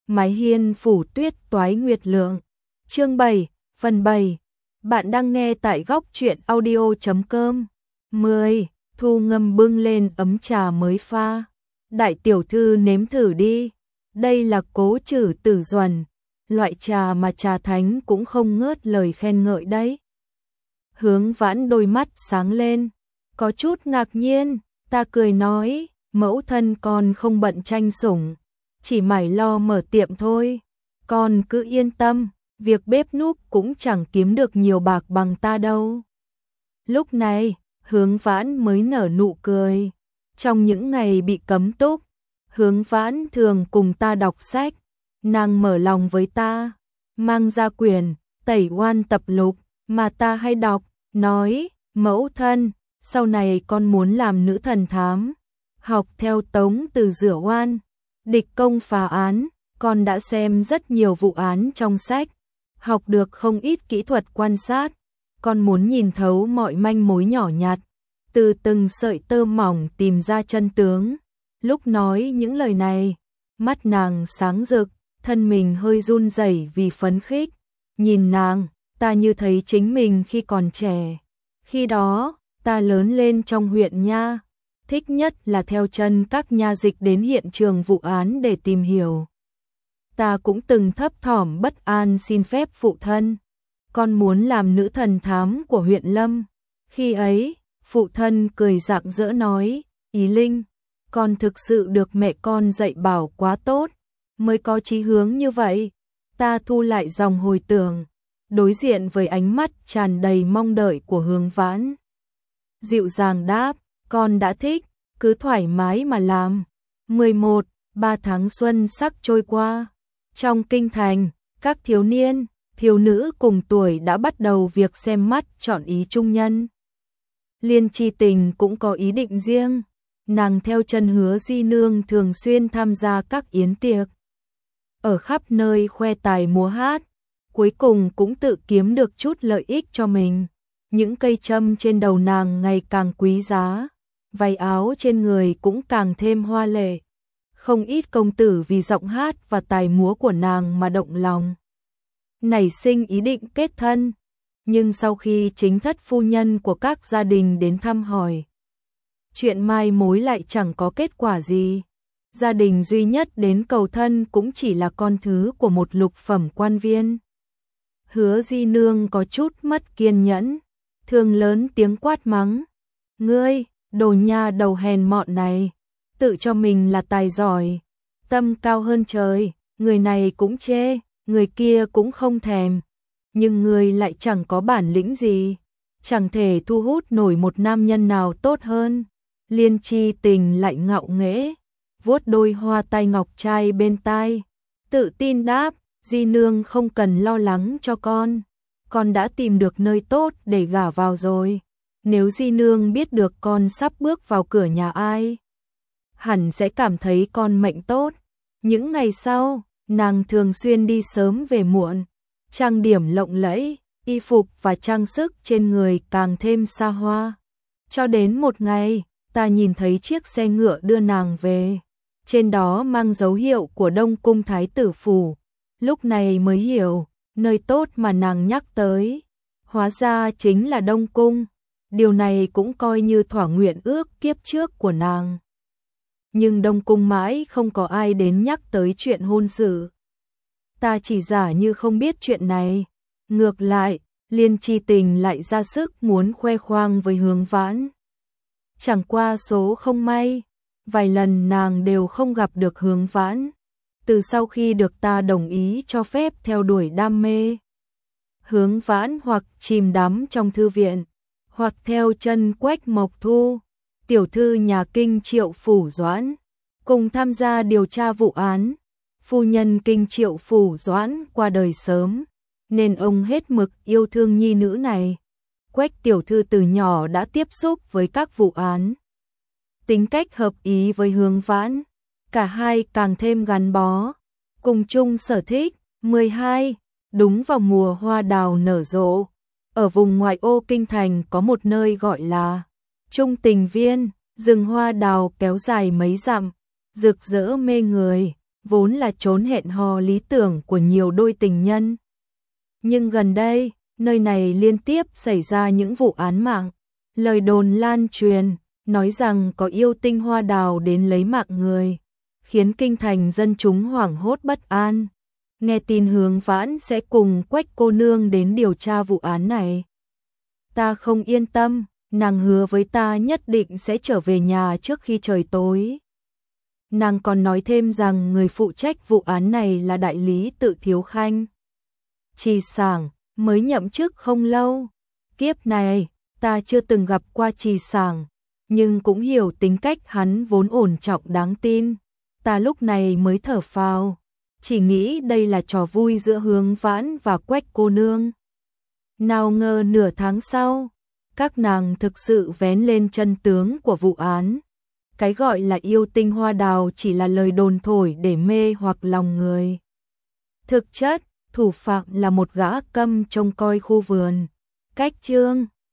Mái hiên phủ tuyết toái nguyệt lượng. Chương 7, phần 7. Bạn đang nghe tại góc truyện audio.com. 10. Thu Ngâm bưng lên ấm trà mới pha. Đại tiểu thư nếm thử đi. Đây là Cố Trử Tử Duẩn, loại trà mà Trà Thánh cũng không ngớt lời khen ngợi đấy. Hướng Vãn đôi mắt sáng lên, có chút ngạc nhiên, ta cười nói, mẫu thân con không bận tranh sủng, chỉ mải lo mở tiệm thôi. Con cứ yên tâm, việc bếp núc cũng chẳng kiếm được nhiều bạc bằng ta đâu. Lúc này, Hướng Vãn mới nở nụ cười. Trong những ngày bị cấm túc, Hướng Vãn thường cùng ta đọc sách, nàng mở lòng với ta, mang ra quyển Tẩy Oan tập lục mà ta hay đọc, nói, mẫu thân, sau này con muốn làm nữ thần thám, học theo Tống từ rửa oan, địch công phá án, con đã xem rất nhiều vụ án trong sách, học được không ít kỹ thuật quan sát, con muốn nhìn thấu mọi manh mối nhỏ nhặt, từ từng sợi tơ mỏng tìm ra chân tướng. Lúc nói những lời này, mắt nàng sáng rực, thân mình hơi run rẩy vì phấn khích. Nhìn nàng, ta như thấy chính mình khi còn trẻ. Khi đó, ta lớn lên trong huyện nha, thích nhất là theo chân các nha dịch đến hiện trường vụ án để tìm hiểu. Ta cũng từng thấp thỏm bất an xin phép phụ thân, con muốn làm nữ thần thám của huyện Lâm. Khi ấy, phụ thân cười rạng rỡ nói, Ý Linh, con thực sự được mẹ con dạy bảo quá tốt, mới có chí hướng như vậy. Ta thu lại dòng hồi tưởng, đối diện với ánh mắt tràn đầy mong đợi của Hướng Vãn. Dịu dàng đáp, con đã thích, cứ thoải mái mà làm. 11. 3 tháng xuân sắc trôi qua. Trong kinh thành, các thiếu niên, thiếu nữ cùng tuổi đã bắt đầu việc xem mắt chọn ý trung nhân. Liên Chi Tình cũng có ý định riêng, nàng theo chân Hứa Di Nương thường xuyên tham gia các yến tiệc, ở khắp nơi khoe tài múa hát, cuối cùng cũng tự kiếm được chút lợi ích cho mình. Những cây châm trên đầu nàng ngày càng quý giá, váy áo trên người cũng càng thêm hoa lệ. Không ít công tử vì giọng hát và tài múa của nàng mà động lòng, nảy sinh ý định kết thân. Nhưng sau khi chính thất phu nhân của các gia đình đến thăm hỏi, chuyện mai mối lại chẳng có kết quả gì. Gia đình duy nhất đến cầu thân cũng chỉ là con thứ của một lục phẩm quan viên. Hứa Di Nương có chút mất kiên nhẫn, thường lớn tiếng quát mắng, ngươi, đồ nha đầu hèn mọn này, tự cho mình là tài giỏi, tâm cao hơn trời, người này cũng chê, người kia cũng không thèm, nhưng ngươi lại chẳng có bản lĩnh gì, chẳng thể thu hút nổi một nam nhân nào tốt hơn. Liên Chi Tình lại ngạo nghễ, vuốt đôi hoa tai ngọc trai bên tai, tự tin đáp, Di Nương không cần lo lắng cho con đã tìm được nơi tốt để gả vào rồi. Nếu Di Nương biết được con sắp bước vào cửa nhà ai, hẳn sẽ cảm thấy con mệnh tốt. Những ngày sau, nàng thường xuyên đi sớm về muộn, trang điểm lộng lẫy, y phục và trang sức trên người càng thêm xa hoa. Cho đến một ngày, ta nhìn thấy chiếc xe ngựa đưa nàng về, trên đó mang dấu hiệu của Đông Cung Thái tử phủ. Lúc này mới hiểu, nơi tốt mà nàng nhắc tới, hóa ra chính là Đông Cung. Điều này cũng coi như thỏa nguyện ước kiếp trước của nàng. Nhưng Đông Cung mãi không có ai đến nhắc tới chuyện hôn sự. Ta chỉ giả như không biết chuyện này. Ngược lại, Liên Chi Tình lại ra sức muốn khoe khoang với Hướng Vãn. Chẳng qua số không may, vài lần nàng đều không gặp được Hướng Vãn. Từ sau khi được ta đồng ý cho phép theo đuổi đam mê, Hướng Vãn hoặc chìm đắm trong thư viện, hoặc theo chân Quách Mộc Thu, tiểu thư nhà Kinh Triệu Phủ Doãn, cùng tham gia điều tra vụ án. Phu nhân Kinh Triệu Phủ Doãn qua đời sớm, nên ông hết mực yêu thương nhi nữ này. Quách tiểu thư từ nhỏ đã tiếp xúc với các vụ án, tính cách hợp ý với Hướng Vãn, cả hai càng thêm gắn bó, cùng chung sở thích. 12. Đúng vào mùa hoa đào nở rộ, ở vùng ngoại ô kinh thành có một nơi gọi là Trung Tình Viên, rừng hoa đào kéo dài mấy dặm, rực rỡ mê người, vốn là chốn hẹn hò lý tưởng của nhiều đôi tình nhân. Nhưng gần đây, nơi này liên tiếp xảy ra những vụ án mạng, lời đồn lan truyền, nói rằng có yêu tinh hoa đào đến lấy mạng người, khiến kinh thành dân chúng hoảng hốt bất an. Nghe tin Hướng Vãn sẽ cùng Quách cô nương đến điều tra vụ án này. Ta không yên tâm, nàng hứa với ta nhất định sẽ trở về nhà trước khi trời tối. Nàng còn nói thêm rằng người phụ trách vụ án này là đại lý Tự Thiếu Khanh. Trì Sảng mới nhậm chức không lâu. Kiếp này, ta chưa từng gặp qua Trì Sảng, nhưng cũng hiểu tính cách hắn vốn ổn trọng đáng tin. Ta lúc này mới thở phào, chỉ nghĩ đây là trò vui giữa Hướng Vãn và Quách cô nương. Nào ngờ nửa tháng sau, các nàng thực sự vén lên chân tướng của vụ án. Cái gọi là yêu tinh hoa đào chỉ là lời đồn thổi để mê hoặc lòng người. Thực chất, thủ phạm là một gã câm trông coi khu vườn. Cách chương